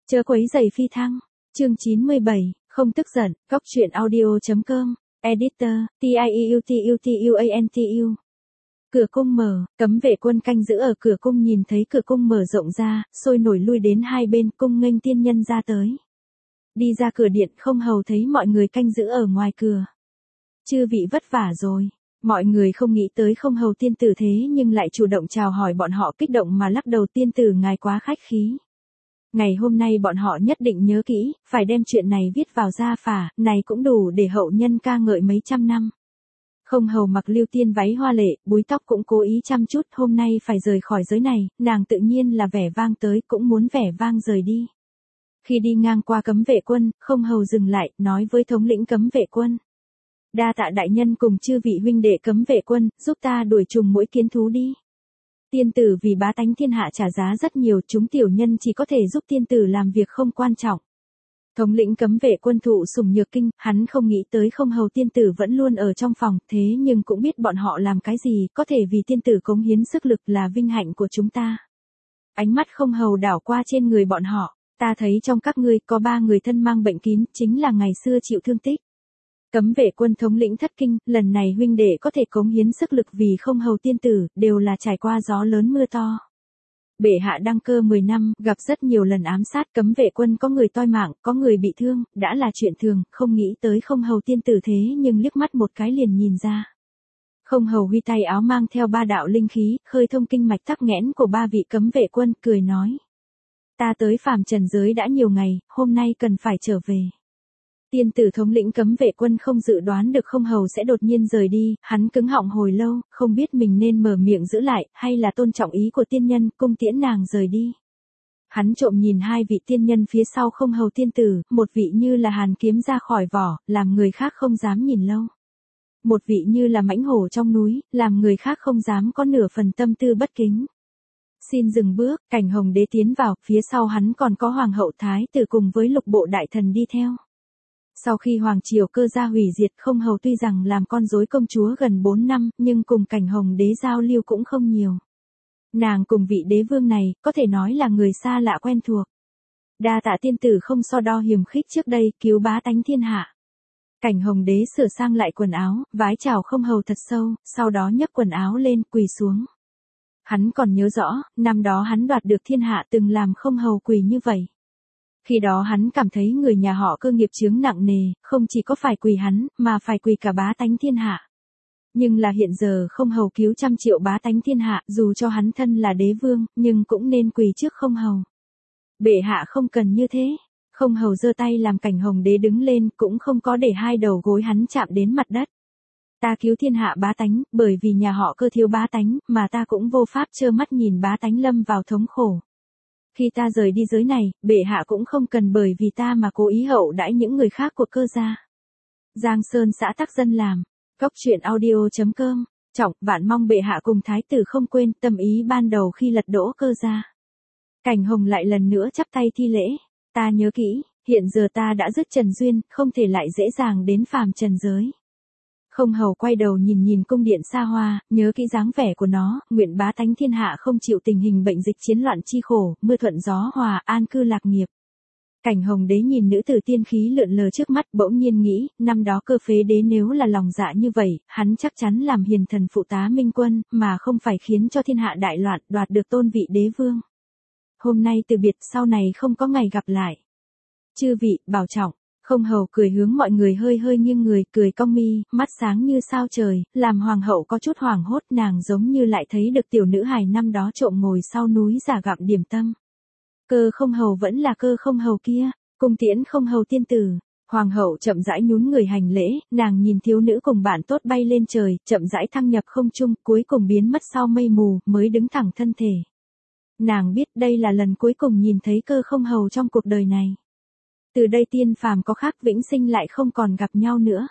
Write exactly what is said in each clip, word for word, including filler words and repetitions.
Chớ quấy giày phi thăng. Chương chín mươi bảy, không tức giận, góc truyện audio.com, editor, T I E U T U T U A N T U. Cửa cung mở, cấm vệ quân canh giữ ở cửa cung nhìn thấy cửa cung mở rộng ra, sôi nổi lui đến hai bên cung nghênh tiên nhân ra tới. Đi ra cửa điện không hầu thấy mọi người canh giữ ở ngoài cửa. Chư vị vất vả rồi. Mọi người không nghĩ tới không hầu tiên tử thế nhưng lại chủ động chào hỏi bọn họ, kích động mà lắc đầu, tiên tử ngài quá khách khí. Ngày hôm nay bọn họ nhất định nhớ kỹ, phải đem chuyện này viết vào gia phả, này cũng đủ để hậu nhân ca ngợi mấy trăm năm. Không hầu mặc lưu tiên váy hoa lệ, búi tóc cũng cố ý chăm chút, hôm nay phải rời khỏi giới này, nàng tự nhiên là vẻ vang tới, cũng muốn vẻ vang rời đi. Khi đi ngang qua cấm vệ quân, không hầu dừng lại, nói với thống lĩnh cấm vệ quân. Đa tạ đại nhân cùng chư vị huynh đệ cấm vệ quân, giúp ta đuổi trùng mũi kiến thú đi. Tiên tử vì bá tánh thiên hạ trả giá rất nhiều, chúng tiểu nhân chỉ có thể giúp tiên tử làm việc không quan trọng. Thống lĩnh cấm vệ quân thụ sủng nhược kinh, hắn không nghĩ tới không hầu tiên tử vẫn luôn ở trong phòng, thế nhưng cũng biết bọn họ làm cái gì, có thể vì tiên tử cống hiến sức lực là vinh hạnh của chúng ta. Ánh mắt không hầu đảo qua trên người bọn họ, ta thấy trong các ngươi có ba người thân mang bệnh kín, chính là ngày xưa chịu thương tích. Cấm vệ quân thống lĩnh thất kinh, lần này huynh đệ có thể cống hiến sức lực vì không hầu tiên tử, đều là trải qua gió lớn mưa to. Bệ hạ đăng cơ mười năm, gặp rất nhiều lần ám sát, cấm vệ quân có người toi mạng, có người bị thương, đã là chuyện thường, không nghĩ tới không hầu tiên tử thế nhưng liếc mắt một cái liền nhìn ra. Không hầu huy tay áo mang theo ba đạo linh khí, khơi thông kinh mạch tắc nghẽn của ba vị cấm vệ quân, cười nói. Ta tới phàm trần giới đã nhiều ngày, hôm nay cần phải trở về. Tiên tử thống lĩnh cấm vệ quân không dự đoán được không hầu sẽ đột nhiên rời đi, hắn cứng họng hồi lâu, không biết mình nên mở miệng giữ lại, hay là tôn trọng ý của tiên nhân, cung tiễn nàng rời đi. Hắn trộm nhìn hai vị tiên nhân phía sau không hầu tiên tử, một vị như là hàn kiếm ra khỏi vỏ, làm người khác không dám nhìn lâu. Một vị như là mãnh hổ trong núi, làm người khác không dám có nửa phần tâm tư bất kính. Xin dừng bước, Cảnh Hồng Đế tiến vào, phía sau hắn còn có Hoàng hậu Thái tử cùng với lục bộ đại thần đi theo. Sau khi Hoàng triều Cơ gia hủy diệt, không hầu tuy rằng làm con rối công chúa gần bốn năm, nhưng cùng Cảnh Hồng Đế giao lưu cũng không nhiều. Nàng cùng vị đế vương này, có thể nói là người xa lạ quen thuộc. Đa tạ tiên tử không so đo hiềm khích trước đây, cứu bá tánh thiên hạ. Cảnh Hồng Đế sửa sang lại quần áo, vái chào không hầu thật sâu, sau đó nhấc quần áo lên, quỳ xuống. Hắn còn nhớ rõ, năm đó hắn đoạt được thiên hạ từng làm không hầu quỳ như vậy. Khi đó hắn cảm thấy người nhà họ Cơ nghiệp chướng nặng nề, không chỉ có phải quỳ hắn, mà phải quỳ cả bá tánh thiên hạ. Nhưng là hiện giờ không hầu cứu trăm triệu bá tánh thiên hạ, dù cho hắn thân là đế vương, nhưng cũng nên quỳ trước không hầu. Bệ hạ không cần như thế. Không hầu giơ tay làm Cảnh Hồng Đế đứng lên, cũng không có để hai đầu gối hắn chạm đến mặt đất. Ta cứu thiên hạ bá tánh, bởi vì nhà họ Cơ thiếu bá tánh, mà ta cũng vô pháp trơ mắt nhìn bá tánh lâm vào thống khổ. Khi ta rời đi giới này, bệ hạ cũng không cần bởi vì ta mà cố ý hậu đãi những người khác của Cơ gia. Giang Sơn xã tắc dân làm. Góc truyện audio.com. Trọng, vạn mong bệ hạ cùng thái tử không quên tâm ý ban đầu khi lật đổ Cơ gia. Cảnh Hồng lại lần nữa chắp tay thi lễ. Ta nhớ kỹ, hiện giờ ta đã dứt trần duyên, không thể lại dễ dàng đến phàm trần giới. Không hầu quay đầu nhìn nhìn cung điện xa hoa, nhớ kỹ dáng vẻ của nó, nguyện bá tánh thiên hạ không chịu tình hình bệnh dịch chiến loạn chi khổ, mưa thuận gió hòa, an cư lạc nghiệp. Cảnh Hồng Đế nhìn nữ tử tiên khí lượn lờ trước mắt, bỗng nhiên nghĩ, năm đó Cơ phế đế nếu là lòng dạ như vậy, hắn chắc chắn làm hiền thần phụ tá minh quân, mà không phải khiến cho thiên hạ đại loạn, đoạt được tôn vị đế vương. Hôm nay từ biệt, sau này không có ngày gặp lại. Chư vị, bảo trọng. Không hầu cười hướng mọi người hơi hơi nghiêng người, cười cong mi, mắt sáng như sao trời, làm hoàng hậu có chút hoảng hốt, nàng giống như lại thấy được tiểu nữ hài năm đó trộm ngồi sau núi giả gặm điểm tâm. Cơ không hầu vẫn là Cơ không hầu kia, cung tiễn không hầu tiên tử. Hoàng hậu chậm rãi nhún người hành lễ, nàng nhìn thiếu nữ cùng bạn tốt bay lên trời, chậm rãi thăng nhập không trung, cuối cùng biến mất sau mây mù, mới đứng thẳng thân thể. Nàng biết đây là lần cuối cùng nhìn thấy Cơ không hầu trong cuộc đời này. Từ đây tiên phàm có khác vĩnh sinh lại không còn gặp nhau nữa.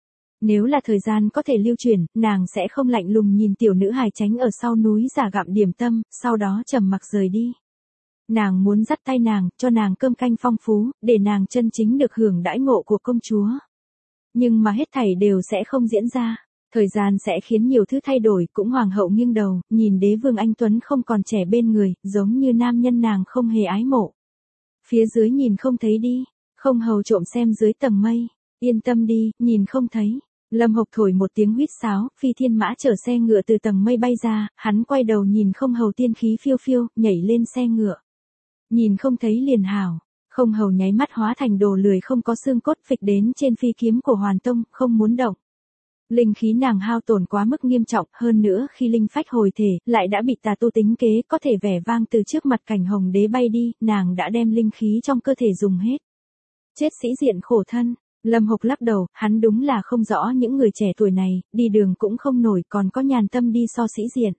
Nếu là thời gian có thể lưu chuyển, nàng sẽ không lạnh lùng nhìn tiểu nữ hài tránh ở sau núi giả gặm điểm tâm, sau đó trầm mặc rời đi. Nàng muốn dắt tay nàng, cho nàng cơm canh phong phú, để nàng chân chính được hưởng đãi ngộ của công chúa. Nhưng mà hết thảy đều sẽ không diễn ra. Thời gian sẽ khiến nhiều thứ thay đổi, cũng hoàng hậu nghiêng đầu, nhìn đế vương anh tuấn không còn trẻ bên người, giống như nam nhân nàng không hề ái mộ. Phía dưới nhìn không thấy đi, không hầu trộm xem dưới tầng mây, yên tâm đi, nhìn không thấy. Lâm Hộc thổi một tiếng huýt sáo, phi thiên mã chở xe ngựa từ tầng mây bay ra, hắn quay đầu nhìn không hầu tiên khí phiêu phiêu, nhảy lên xe ngựa. Nhìn không thấy liền hảo, không hầu nháy mắt hóa thành đồ lười không có xương cốt phịch đến trên phi kiếm của Hoàn Tông, không muốn động. Linh khí nàng hao tổn quá mức nghiêm trọng, hơn nữa khi linh phách hồi thể, lại đã bị tà tu tính kế, có thể vẻ vang từ trước mặt cảnh hồng đế bay đi, nàng đã đem linh khí trong cơ thể dùng hết. Chết sĩ diện khổ thân, Lâm Hộc lắc đầu, hắn đúng là không rõ những người trẻ tuổi này, đi đường cũng không nổi còn có nhàn tâm đi so sĩ diện.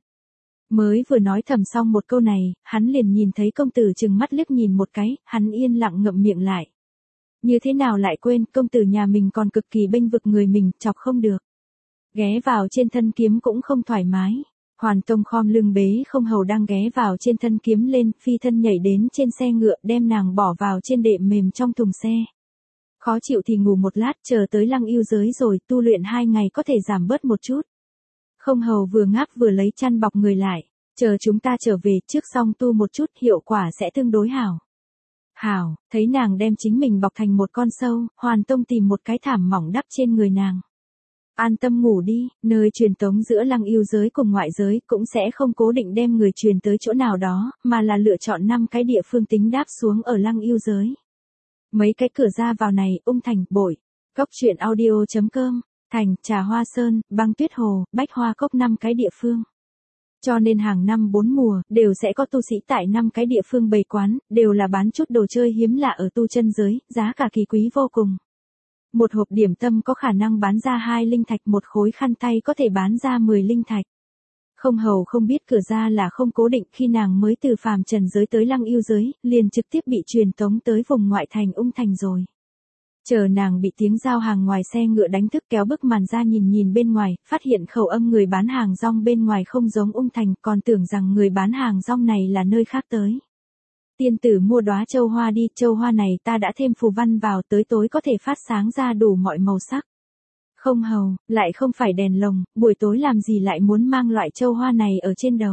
Mới vừa nói thầm xong một câu này, hắn liền nhìn thấy công tử trừng mắt liếc nhìn một cái, hắn yên lặng ngậm miệng lại. Như thế nào lại quên, công tử nhà mình còn cực kỳ bênh vực người mình, chọc không được. Ghé vào trên thân kiếm cũng không thoải mái. Hoàn Tông khom lưng bế không hầu đang ghé vào trên thân kiếm lên, phi thân nhảy đến trên xe ngựa đem nàng bỏ vào trên đệm mềm trong thùng xe. Khó chịu thì ngủ một lát, chờ tới Lăng Yêu giới rồi, tu luyện hai ngày có thể giảm bớt một chút. Không hầu vừa ngáp vừa lấy chăn bọc người lại, chờ chúng ta trở về trước xong tu một chút, hiệu quả sẽ tương đối hảo. Hảo, thấy nàng đem chính mình bọc thành một con sâu, Hoàn Tông tìm một cái thảm mỏng đắp trên người nàng. An tâm ngủ đi, nơi truyền tống giữa Lăng Yêu giới cùng ngoại giới cũng sẽ không cố định đem người truyền tới chỗ nào đó, mà là lựa chọn năm cái địa phương tính đáp xuống ở Lăng Yêu giới. Mấy cái cửa ra vào này, Ung Thành, Bội, Cốc truyện audio chấm com, Thành, Trà Hoa Sơn, Băng Tuyết Hồ, Bách Hoa Cốc năm cái địa phương. Cho nên hàng năm bốn mùa, đều sẽ có tu sĩ tại năm cái địa phương bày quán, đều là bán chút đồ chơi hiếm lạ ở tu chân giới, giá cả kỳ quý vô cùng. Một hộp điểm tâm có khả năng bán ra hai linh thạch, một khối khăn tay có thể bán ra mười linh thạch. Không hầu không biết cửa ra là không cố định, khi nàng mới từ phàm trần giới tới Lăng Yêu giới, liền trực tiếp bị truyền tống tới vùng ngoại thành Ung Thành rồi. Chờ nàng bị tiếng giao hàng ngoài xe ngựa đánh thức kéo bức màn ra nhìn nhìn bên ngoài, phát hiện khẩu âm người bán hàng rong bên ngoài không giống Ung Thành, còn tưởng rằng người bán hàng rong này là nơi khác tới. Tiên tử mua đóa châu hoa đi, châu hoa này ta đã thêm phù văn vào, tới tối có thể phát sáng ra đủ mọi màu sắc. Không hầu, lại không phải đèn lồng, buổi tối làm gì lại muốn mang loại châu hoa này ở trên đầu.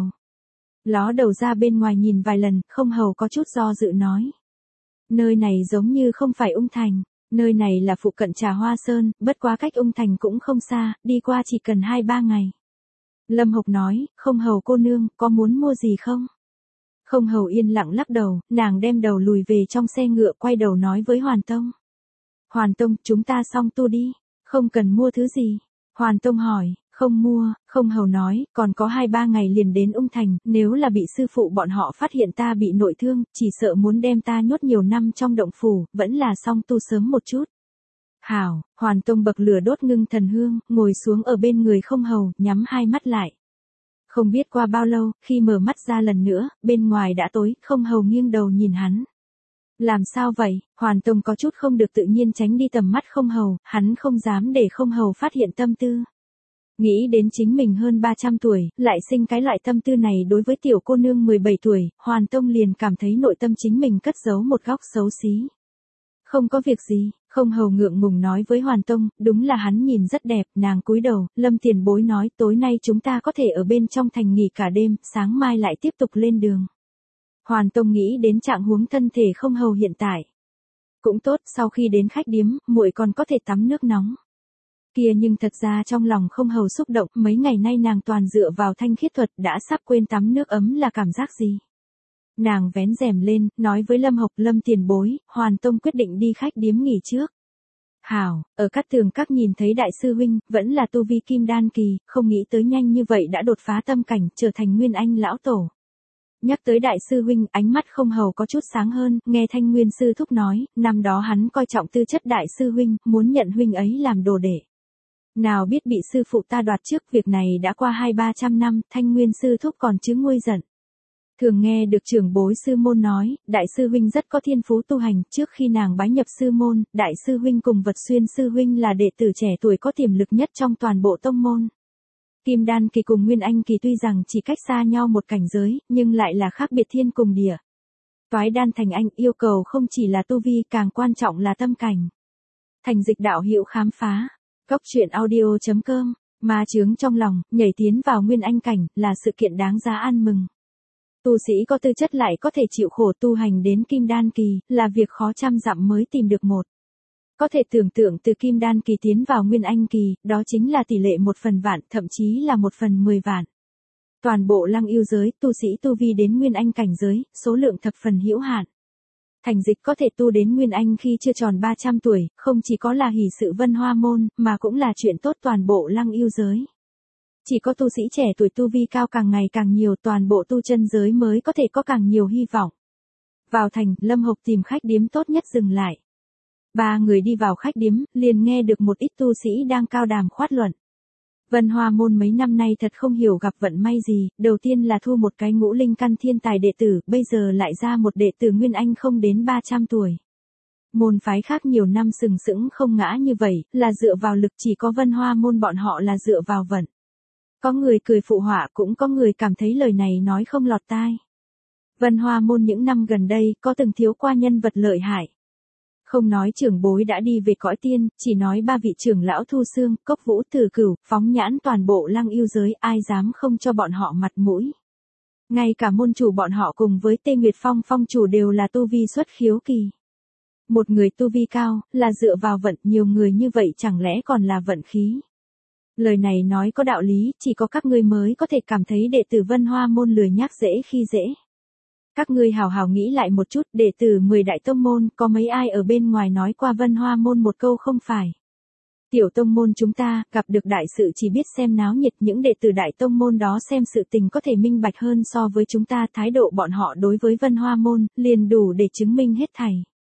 Ló đầu ra bên ngoài nhìn vài lần, không hầu có chút do dự nói. Nơi này giống như không phải Ung Thành, nơi này là phụ cận Trà Hoa Sơn, bất quá cách Ung Thành cũng không xa, đi qua chỉ cần hai ba ngày. Lâm Hộc nói, không hầu cô nương, có muốn mua gì không? Không hầu yên lặng lắc đầu, nàng đem đầu lùi về trong xe ngựa quay đầu nói với Hoàn Tông. Hoàn Tông, chúng ta xong tu đi, không cần mua thứ gì. Hoàn Tông hỏi, không mua, không hầu nói, còn có hai ba ngày liền đến Ung Thành, nếu là bị sư phụ bọn họ phát hiện ta bị nội thương, chỉ sợ muốn đem ta nhốt nhiều năm trong động phủ, vẫn là xong tu sớm một chút. Hảo, Hoàn Tông bậc lửa đốt ngưng thần hương, ngồi xuống ở bên người không hầu, nhắm hai mắt lại. Không biết qua bao lâu, khi mở mắt ra lần nữa, bên ngoài đã tối, không hầu nghiêng đầu nhìn hắn. Làm sao vậy? Hoàn Tông có chút không được tự nhiên tránh đi tầm mắt không hầu, hắn không dám để không hầu phát hiện tâm tư. Nghĩ đến chính mình hơn ba trăm tuổi, lại sinh cái loại tâm tư này đối với tiểu cô nương mười bảy tuổi, Hoàn Tông liền cảm thấy nội tâm chính mình cất giấu một góc xấu xí. Không có việc gì, không hầu ngượng ngùng nói với Hoàn Tông, đúng là hắn nhìn rất đẹp, nàng cúi đầu, Lâm tiền bối nói tối nay chúng ta có thể ở bên trong thành nghỉ cả đêm, sáng mai lại tiếp tục lên đường. Hoàn Tông nghĩ đến trạng huống thân thể không hầu hiện tại. Cũng tốt, sau khi đến khách điếm, muội còn có thể tắm nước nóng. Kia nhưng thật ra trong lòng không hầu xúc động, mấy ngày nay nàng toàn dựa vào thanh khiết thuật, đã sắp quên tắm nước ấm là cảm giác gì. Nàng vén rèm lên, nói với Lâm Hộc, Lâm tiền bối, Hoàn Tông quyết định đi khách điếm nghỉ trước. Hảo, ở các tường các nhìn thấy đại sư huynh, vẫn là tu vi kim đan kỳ, không nghĩ tới nhanh như vậy đã đột phá tâm cảnh, trở thành nguyên anh lão tổ. Nhắc tới đại sư huynh, ánh mắt không hầu có chút sáng hơn, nghe Thanh Nguyên sư thúc nói, năm đó hắn coi trọng tư chất đại sư huynh, muốn nhận huynh ấy làm đồ đệ. Nào biết bị sư phụ ta đoạt trước, việc này đã qua hai ba trăm năm, Thanh Nguyên sư thúc còn chứ nguôi giận. Thường nghe được trưởng bối sư môn nói, đại sư huynh rất có thiên phú tu hành, trước khi nàng bái nhập sư môn, đại sư huynh cùng Vật Xuyên sư huynh là đệ tử trẻ tuổi có tiềm lực nhất trong toàn bộ tông môn. Kim đan kỳ cùng nguyên anh kỳ tuy rằng chỉ cách xa nhau một cảnh giới, nhưng lại là khác biệt thiên cùng địa. Toái đan thành anh yêu cầu không chỉ là tu vi, càng quan trọng là tâm cảnh. Thành dịch đạo hữu khám phá. Cốc truyện audio chấm com, ma chướng trong lòng, nhảy tiến vào nguyên anh cảnh, là sự kiện đáng giá ăn mừng. Tu sĩ có tư chất lại có thể chịu khổ tu hành đến kim đan kỳ, là việc khó trăm dặm mới tìm được một. Có thể tưởng tượng từ kim đan kỳ tiến vào nguyên anh kỳ, đó chính là tỷ lệ một phần vạn, thậm chí là một phần mười vạn. Toàn bộ Lăng Yêu giới, tu sĩ tu vi đến nguyên anh cảnh giới, số lượng thập phần hữu hạn. Thành Dịch có thể tu đến nguyên anh khi chưa tròn ba trăm tuổi, không chỉ có là hỷ sự Vân Hoa môn, mà cũng là chuyện tốt toàn bộ Lăng Yêu giới. Chỉ có tu sĩ trẻ tuổi tu vi cao càng ngày càng nhiều, toàn bộ tu chân giới mới có thể có càng nhiều hy vọng. Vào thành, Lâm Hộc tìm khách điếm tốt nhất dừng lại. Ba người đi vào khách điếm, liền nghe được một ít tu sĩ đang cao đàm khoát luận. Vân Hoa môn mấy năm nay thật không hiểu gặp vận may gì, đầu tiên là thu một cái ngũ linh căn thiên tài đệ tử, bây giờ lại ra một đệ tử nguyên anh không đến ba trăm tuổi. Môn phái khác nhiều năm sừng sững không ngã như vậy, là dựa vào lực, chỉ có Vân Hoa môn bọn họ là dựa vào vận. Có người cười phụ họa, cũng có người cảm thấy lời này nói không lọt tai. Vân Hoa môn những năm gần đây có từng thiếu qua nhân vật lợi hại. Không nói trưởng bối đã đi về cõi tiên, chỉ nói ba vị trưởng lão Thu Xương, Cốc Vũ, Tử Cửu, phóng nhãn toàn bộ Lăng Yêu giới, ai dám không cho bọn họ mặt mũi. Ngay cả môn chủ bọn họ cùng với Tê Nguyệt Phong phong chủ đều là tu vi xuất khiếu kỳ. Một người tu vi cao, là dựa vào vận, nhiều người như vậy chẳng lẽ còn là vận khí. Lời này nói có đạo lý, chỉ có các ngươi mới có thể cảm thấy đệ tử Vân Hoa môn lười nhác dễ khi dễ. Các ngươi hào hào nghĩ lại một chút, đệ tử mười đại tông môn, có mấy ai ở bên ngoài nói qua Vân Hoa môn một câu không phải. Tiểu tông môn chúng ta, gặp được đại sự chỉ biết xem náo nhiệt, những đệ tử đại tông môn đó xem sự tình có thể minh bạch hơn so với chúng ta, thái độ bọn họ đối với Vân Hoa môn, liền đủ để chứng minh hết thảy.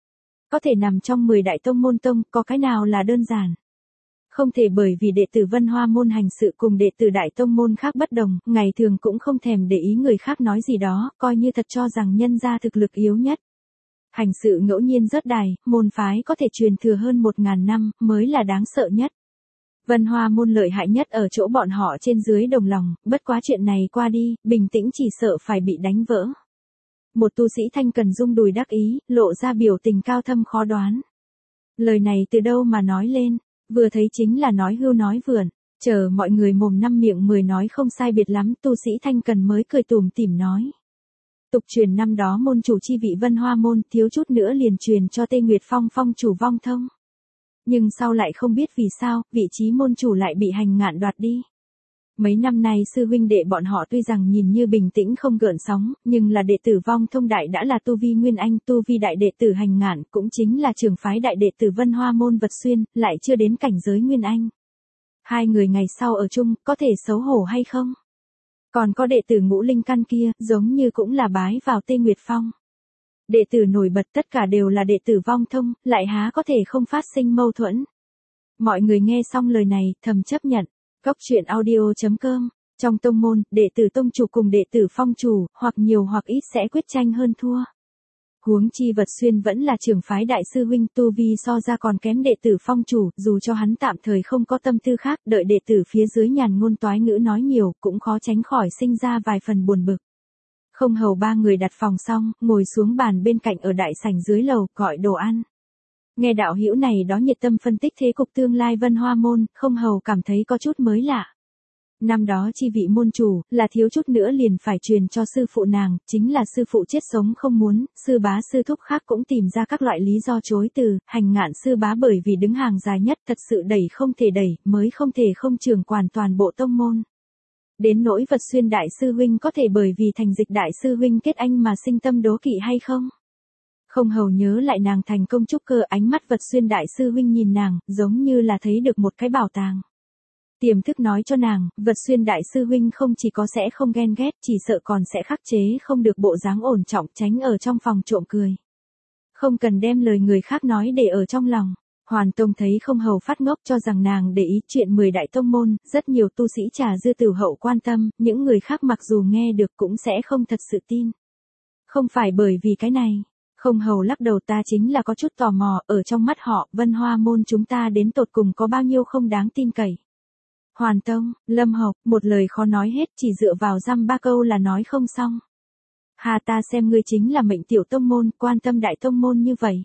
Có thể nằm trong mười đại tông môn tông, có cái nào là đơn giản. Không thể bởi vì đệ tử Vân Hoa môn hành sự cùng đệ tử đại tông môn khác bất đồng, ngày thường cũng không thèm để ý người khác nói gì đó, coi như thật cho rằng nhân gia thực lực yếu nhất. Hành sự ngẫu nhiên rớt đài, môn phái có thể truyền thừa hơn một ngàn năm, mới là đáng sợ nhất. Vân Hoa môn lợi hại nhất ở chỗ bọn họ trên dưới đồng lòng, bất quá chuyện này qua đi, bình tĩnh chỉ sợ phải bị đánh vỡ. Một tu sĩ Thanh Cần rung đùi đắc ý, lộ ra biểu tình cao thâm khó đoán. Lời này từ đâu mà nói lên? Vừa thấy chính là nói hưu nói vượn, chờ mọi người mồm năm miệng mười nói không sai biệt lắm, tu sĩ Thanh Cần mới cười tủm tỉm nói. Tục truyền năm đó môn chủ chi vị Vân Hoa môn, thiếu chút nữa liền truyền cho Tê Nguyệt Phong phong chủ Vong Thông. Nhưng sau lại không biết vì sao, vị trí môn chủ lại bị Hành Ngạn đoạt đi. Mấy năm nay sư huynh đệ bọn họ tuy rằng nhìn như bình tĩnh không gợn sóng, nhưng là đệ tử Vong Thông đại đã là tu vi Nguyên Anh, tu vi đại đệ tử Hành Ngạn cũng chính là trưởng phái đại đệ tử Vân Hoa môn Vật Xuyên, lại chưa đến cảnh giới Nguyên Anh. Hai người ngày sau ở chung, có thể xấu hổ hay không? Còn có đệ tử ngũ linh căn kia, giống như cũng là bái vào Tê Nguyệt Phong. Đệ tử nổi bật tất cả đều là đệ tử Vong Thông, lại há có thể không phát sinh mâu thuẫn. Mọi người nghe xong lời này, thầm chấp nhận. Góc truyện audio chấm com, trong tông môn, đệ tử tông chủ cùng đệ tử phong chủ, hoặc nhiều hoặc ít sẽ quyết tranh hơn thua. Huống chi Vật Xuyên vẫn là trưởng phái đại sư huynh, tu vi so ra còn kém đệ tử phong chủ, dù cho hắn tạm thời không có tâm tư khác, đợi đệ tử phía dưới nhàn ngôn toái ngữ nói nhiều, cũng khó tránh khỏi sinh ra vài phần buồn bực. Không hầu ba người đặt phòng xong, ngồi xuống bàn bên cạnh ở đại sảnh dưới lầu, gọi đồ ăn. Nghe đạo hữu này đó nhiệt tâm phân tích thế cục tương lai Vân Hoa môn, không hầu cảm thấy có chút mới lạ. Năm đó chi vị môn chủ, là thiếu chút nữa liền phải truyền cho sư phụ nàng, chính là sư phụ chết sống không muốn, sư bá sư thúc khác cũng tìm ra các loại lý do chối từ, Hành Ngạn sư bá bởi vì đứng hàng dài nhất thật sự đẩy không thể đẩy, mới không thể không trưởng quản toàn bộ tông môn. Đến nỗi Vật Xuyên đại sư huynh có thể bởi vì Thành Dịch đại sư huynh kết anh mà sinh tâm đố kỵ hay không? Không hầu nhớ lại nàng thành công trúc cơ, ánh mắt Vật Xuyên đại sư huynh nhìn nàng, giống như là thấy được một cái bảo tàng. Tiềm thức nói cho nàng, Vật Xuyên đại sư huynh không chỉ có sẽ không ghen ghét, chỉ sợ còn sẽ khắc chế không được bộ dáng ổn trọng, tránh ở trong phòng trộm cười. Không cần đem lời người khác nói để ở trong lòng. Hoàn Tông thấy không hầu phát ngốc, cho rằng nàng để ý chuyện mười đại tông môn, rất nhiều tu sĩ trà dư tử hậu quan tâm, những người khác mặc dù nghe được cũng sẽ không thật sự tin. Không phải bởi vì cái này. Không hầu lắc đầu, ta chính là có chút tò mò, ở trong mắt họ, Vân Hoa môn chúng ta đến tột cùng có bao nhiêu không đáng tin cậy. Hoàn Tông, Lâm Hộc, một lời khó nói hết, chỉ dựa vào dăm ba câu là nói không xong. Hà, ta xem ngươi chính là mệnh tiểu tông môn, quan tâm đại tông môn như vậy.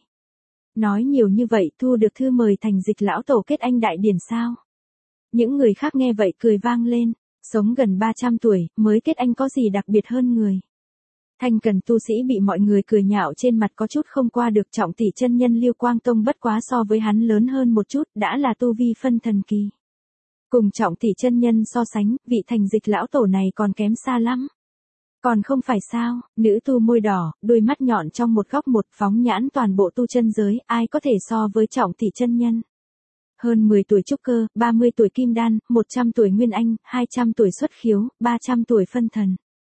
Nói nhiều như vậy, thu được thư mời Thành Dịch lão tổ kết anh đại điển sao? Những người khác nghe vậy cười vang lên, sống gần ba trăm tuổi, mới kết anh có gì đặc biệt hơn người. Thanh cần tu sĩ bị mọi người cười nhạo trên mặt có chút không qua được. Trọng tỷ chân nhân Liêu Quang Tông bất quá so với hắn lớn hơn một chút, đã là tu vi phân thần kỳ. Cùng trọng tỷ chân nhân so sánh, vị thành dịch lão tổ này còn kém xa lắm. Còn không phải sao, nữ tu môi đỏ, đôi mắt nhọn trong một góc một phóng nhãn toàn bộ tu chân giới, ai có thể so với trọng tỷ chân nhân. Hơn mười tuổi trúc cơ, ba mươi tuổi kim đan, một trăm tuổi nguyên anh, hai trăm tuổi xuất khiếu, ba trăm tuổi phân thần.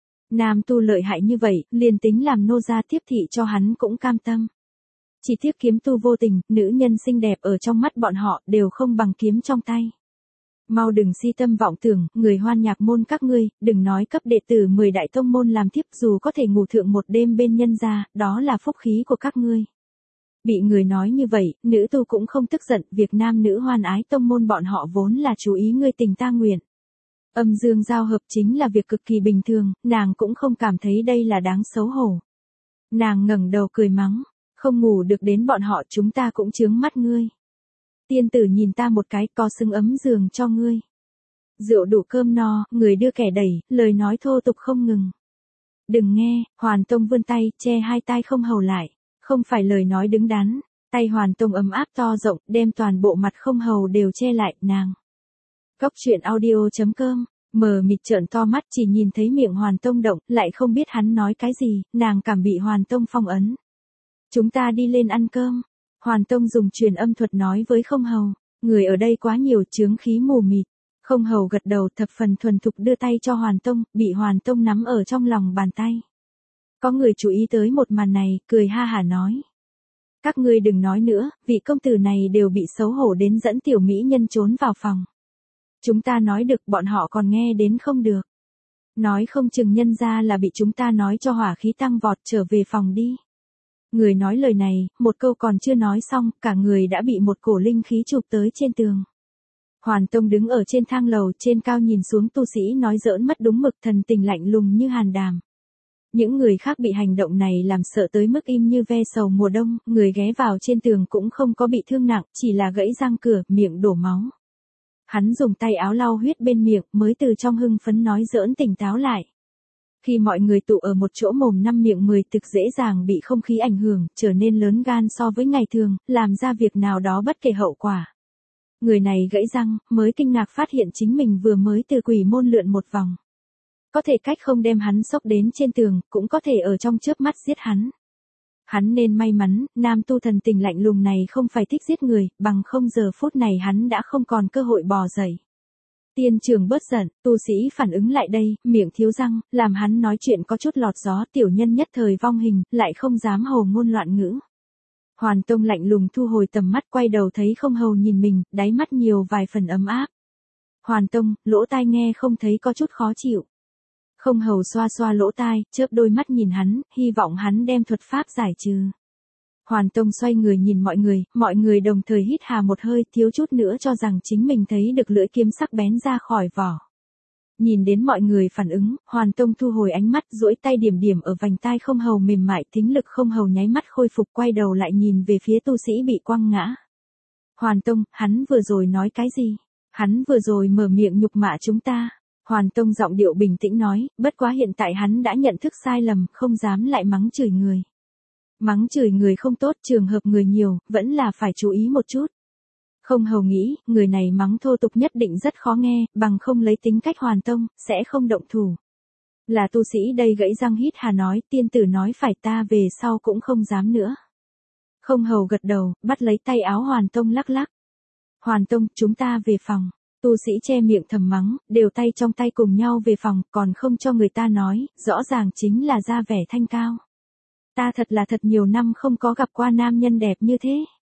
Nam tu lợi hại như vậy, liền tính làm nô gia tiếp thị cho hắn cũng cam tâm. Chỉ tiếc kiếm tu vô tình, nữ nhân xinh đẹp ở trong mắt bọn họ đều không bằng kiếm trong tay. Mau đừng si tâm vọng tưởng, người Hoan Nhạc môn các ngươi, đừng nói cấp đệ tử mười đại tông môn làm thiếp, dù có thể ngủ thượng một đêm bên nhân gia, đó là phúc khí của các ngươi. Bị người nói như vậy, nữ tu cũng không tức giận, việc nam nữ hoan ái tông môn bọn họ vốn là chú ý ngươi tình ta nguyện. Âm dương giao hợp chính là việc cực kỳ bình thường, nàng cũng không cảm thấy đây là đáng xấu hổ. Nàng ngẩng đầu cười mắng, không ngủ được đến bọn họ chúng ta cũng chướng mắt ngươi. Tiên tử nhìn ta một cái, có xứng ấm giường cho ngươi. Rượu đủ cơm no, người đưa kẻ đẩy, lời nói thô tục không ngừng. Đừng nghe, Hoàn Tông vươn tay, che hai tai không hầu lại. Không phải lời nói đứng đắn, tay Hoàn Tông ấm áp to rộng, đem toàn bộ mặt không hầu đều che lại, nàng. Góc truyện audio chấm com, mờ mịt trợn to mắt chỉ nhìn thấy miệng Hoàn Tông động, lại không biết hắn nói cái gì, nàng cảm bị Hoàn Tông phong ấn. Chúng ta đi lên ăn cơm. Hoàn Tông dùng truyền âm thuật nói với không hầu, người ở đây quá nhiều chướng khí mù mịt. Không hầu gật đầu thập phần thuần thục đưa tay cho Hoàn Tông, bị Hoàn Tông nắm ở trong lòng bàn tay. Có người chú ý tới một màn này, cười ha hả nói. Các ngươi đừng nói nữa, vị công tử này đều bị xấu hổ đến dẫn tiểu mỹ nhân trốn vào phòng. Chúng ta nói được bọn họ còn nghe đến không được. Nói không chừng nhân ra là bị chúng ta nói cho hỏa khí tăng vọt trở về phòng đi. Người nói lời này, một câu còn chưa nói xong, cả người đã bị một cổ linh khí chụp tới trên tường. Hoàn Tông đứng ở trên thang lầu trên cao nhìn xuống tu sĩ nói giỡn mất đúng mực thần tình lạnh lùng như hàn đàm. Những người khác bị hành động này làm sợ tới mức im như ve sầu mùa đông, người ghé vào trên tường cũng không có bị thương nặng, chỉ là gãy răng cửa, miệng đổ máu. Hắn dùng tay áo lau huyết bên miệng, mới từ trong hưng phấn nói giỡn tỉnh táo lại. Khi mọi người tụ ở một chỗ mồm năm miệng mười thực dễ dàng bị không khí ảnh hưởng, trở nên lớn gan so với ngày thường, làm ra việc nào đó bất kể hậu quả. Người này gãy răng, mới kinh ngạc phát hiện chính mình vừa mới từ quỷ môn lượn một vòng. Có thể cách không đem hắn xốc đến trên tường, cũng có thể ở trong chớp mắt giết hắn. Hắn nên may mắn, nam tu thần tình lạnh lùng này không phải thích giết người, bằng không giờ phút này hắn đã không còn cơ hội bò dậy. Tiên trường bớt giận, tu sĩ phản ứng lại đây, miệng thiếu răng, làm hắn nói chuyện có chút lọt gió, tiểu nhân nhất thời vong hình, lại không dám hồ ngôn loạn ngữ. Hoàn Tông lạnh lùng thu hồi tầm mắt quay đầu thấy không hầu nhìn mình, đáy mắt nhiều vài phần ấm áp. Hoàn Tông, lỗ tai nghe không thấy có chút khó chịu. Không hầu xoa xoa lỗ tai, chớp đôi mắt nhìn hắn, hy vọng hắn đem thuật pháp giải trừ. Hoàn Tông xoay người nhìn mọi người, mọi người đồng thời hít hà một hơi, thiếu chút nữa cho rằng chính mình thấy được lưỡi kiếm sắc bén ra khỏi vỏ. Nhìn đến mọi người phản ứng, Hoàn Tông thu hồi ánh mắt, duỗi tay điểm điểm ở vành tai không hầu mềm mại, thính lực không hầu nháy mắt khôi phục, quay đầu lại nhìn về phía tu sĩ bị quăng ngã. Hoàn Tông, hắn vừa rồi nói cái gì? Hắn vừa rồi mở miệng nhục mạ chúng ta. Hoàn Tông giọng điệu bình tĩnh nói, bất quá hiện tại hắn đã nhận thức sai lầm, không dám lại mắng chửi người. Mắng chửi người không tốt, trường hợp người nhiều, vẫn là phải chú ý một chút. Không hầu nghĩ, người này mắng thô tục nhất định rất khó nghe, bằng không lấy tính cách Hoàn Tông, sẽ không động thủ. Là tu sĩ đây gãy răng hít hà nói, tiên tử nói phải ta về sau cũng không dám nữa. Không hầu gật đầu, bắt lấy tay áo Hoàn Tông lắc lắc. Hoàn Tông, chúng ta về phòng. Tu sĩ che miệng thầm mắng, đều tay trong tay cùng nhau về phòng, còn không cho người ta nói, rõ ràng chính là ra vẻ thanh cao. Ta thật là thật nhiều năm không có gặp qua nam nhân đẹp như thế.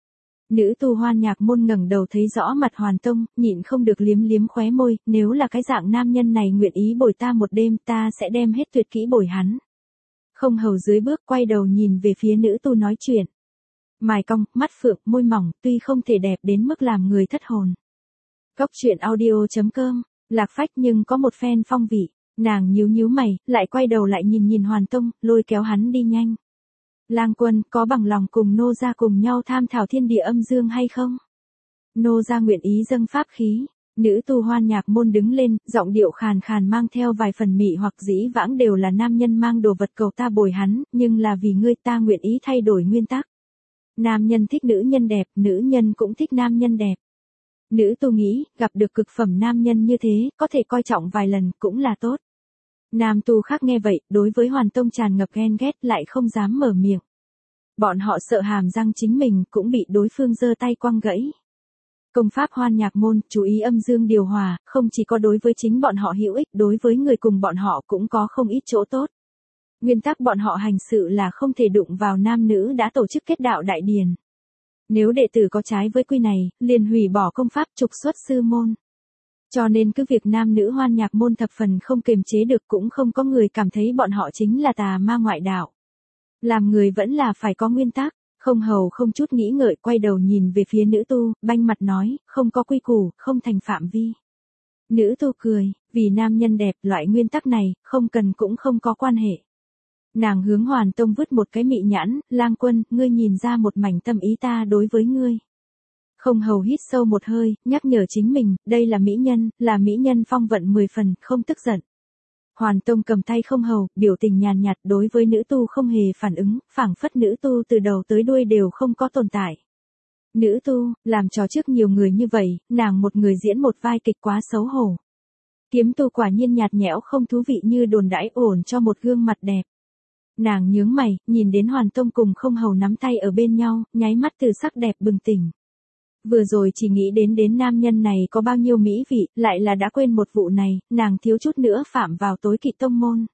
Nữ tu Hoan Nhạc môn ngẩng đầu thấy rõ mặt Hoàn Tông, nhịn không được liếm liếm khóe môi, nếu là cái dạng nam nhân này nguyện ý bồi ta một đêm, ta sẽ đem hết tuyệt kỹ bồi hắn. Không hầu dưới bước quay đầu nhìn về phía nữ tu nói chuyện. Mài cong, mắt phượng, môi mỏng, tuy không thể đẹp đến mức làm người thất hồn. Góc truyện audio chấm com, lạc phách nhưng có một phen phong vị, nàng nhíu nhíu mày, lại quay đầu lại nhìn nhìn Hoàn Tông, lôi kéo hắn đi nhanh. Lang quân, có bằng lòng cùng nô gia cùng nhau tham thảo thiên địa âm dương hay không? Nô gia nguyện ý dâng pháp khí. Nữ tu Hoan Nhạc Môn đứng lên, giọng điệu khàn khàn mang theo vài phần mị hoặc dĩ vãng, đều là nam nhân mang đồ vật cầu ta bồi hắn, nhưng là vì ngươi ta nguyện ý thay đổi nguyên tắc. Nam nhân thích nữ nhân đẹp, nữ nhân cũng thích nam nhân đẹp. Nữ tu nghĩ, gặp được cực phẩm nam nhân như thế, có thể coi trọng vài lần, cũng là tốt. Nam tu khác nghe vậy, đối với Hoàn Tông tràn ngập ghen ghét, lại không dám mở miệng. Bọn họ sợ hàm răng chính mình, cũng bị đối phương giơ tay quăng gãy. Công pháp Hoan Nhạc Môn, chú ý âm dương điều hòa, không chỉ có đối với chính bọn họ hữu ích, đối với người cùng bọn họ cũng có không ít chỗ tốt. Nguyên tắc bọn họ hành sự là không thể đụng vào nam nữ đã tổ chức kết đạo đại điển. Nếu đệ tử có trái với quy này, liền hủy bỏ công pháp, trục xuất sư môn. Cho nên cứ việc nam nữ Hoan Nhạc Môn thập phần không kiềm chế được, cũng không có người cảm thấy bọn họ chính là tà ma ngoại đạo. Làm người vẫn là phải có nguyên tắc. Không hầu không chút nghĩ ngợi quay đầu nhìn về phía nữ tu, banh mặt nói, không có quy củ, không thành phạm vi. Nữ tu cười, vì nam nhân đẹp, loại nguyên tắc này, không cần cũng không có quan hệ. Nàng hướng Hoàn Tông vứt một cái mị nhãn, Lang Quân, ngươi nhìn ra một mảnh tâm ý ta đối với ngươi. Không hầu hít sâu một hơi, nhắc nhở chính mình, đây là mỹ nhân, là mỹ nhân phong vận mười phần, không tức giận. Hoàn Tông cầm tay không hầu, biểu tình nhàn nhạt, đối với nữ tu không hề phản ứng, phảng phất nữ tu từ đầu tới đuôi đều không có tồn tại. Nữ tu, làm trò trước nhiều người như vậy, nàng một người diễn một vai kịch quá xấu hổ. Kiếm tu quả nhiên nhạt nhẽo không thú vị như đồn đãi, ổn cho một gương mặt đẹp. Nàng nhướng mày, nhìn đến Hoàn Tông cùng không hầu nắm tay ở bên nhau, nháy mắt từ sắc đẹp bừng tỉnh. Vừa rồi chỉ nghĩ đến đến nam nhân này có bao nhiêu mỹ vị, lại là đã quên một vụ này, nàng thiếu chút nữa phạm vào tối kỵ tông môn.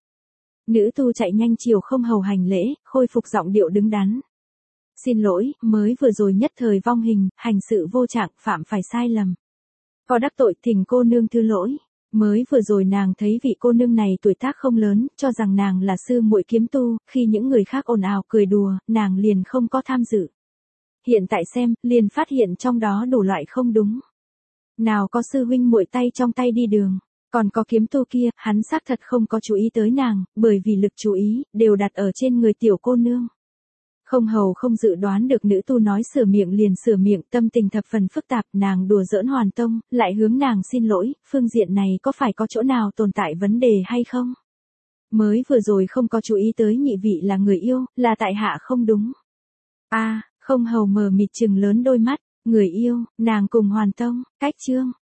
Nữ tu chạy nhanh chiều không hầu hành lễ, khôi phục giọng điệu đứng đắn. Xin lỗi, mới vừa rồi nhất thời vong hình, hành sự vô trạng, phạm phải sai lầm. Có đắc tội, thỉnh cô nương thứ lỗi. Mới vừa rồi nàng thấy vị cô nương này tuổi tác không lớn, cho rằng nàng là sư muội kiếm tu, khi những người khác ồn ào cười đùa, nàng liền không có tham dự. Hiện tại xem, liền phát hiện trong đó đủ loại không đúng. Nào có sư huynh muội tay trong tay đi đường, còn có kiếm tu kia, hắn xác thật không có chú ý tới nàng, bởi vì lực chú ý, đều đặt ở trên người tiểu cô nương. Không hầu không dự đoán được nữ tu nói sửa miệng liền sửa miệng, tâm tình thập phần phức tạp, nàng đùa giỡn Hoàn Tông, lại hướng nàng xin lỗi, phương diện này có phải có chỗ nào tồn tại vấn đề hay không? Mới vừa rồi không có chú ý tới nhị vị là người yêu, là tại hạ không đúng. A, à, không hầu mờ mịt trừng lớn đôi mắt, người yêu, nàng cùng Hoàn Tông, cách chương.